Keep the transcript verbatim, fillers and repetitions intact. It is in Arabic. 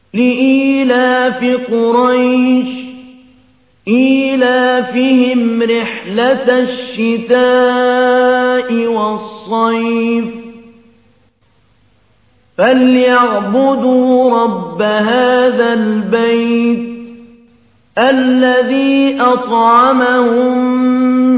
لإيلاف قريش إيلافهم رحلة الشتاء والصيف فليعبدوا رب هذا البيت الذي أطعمهم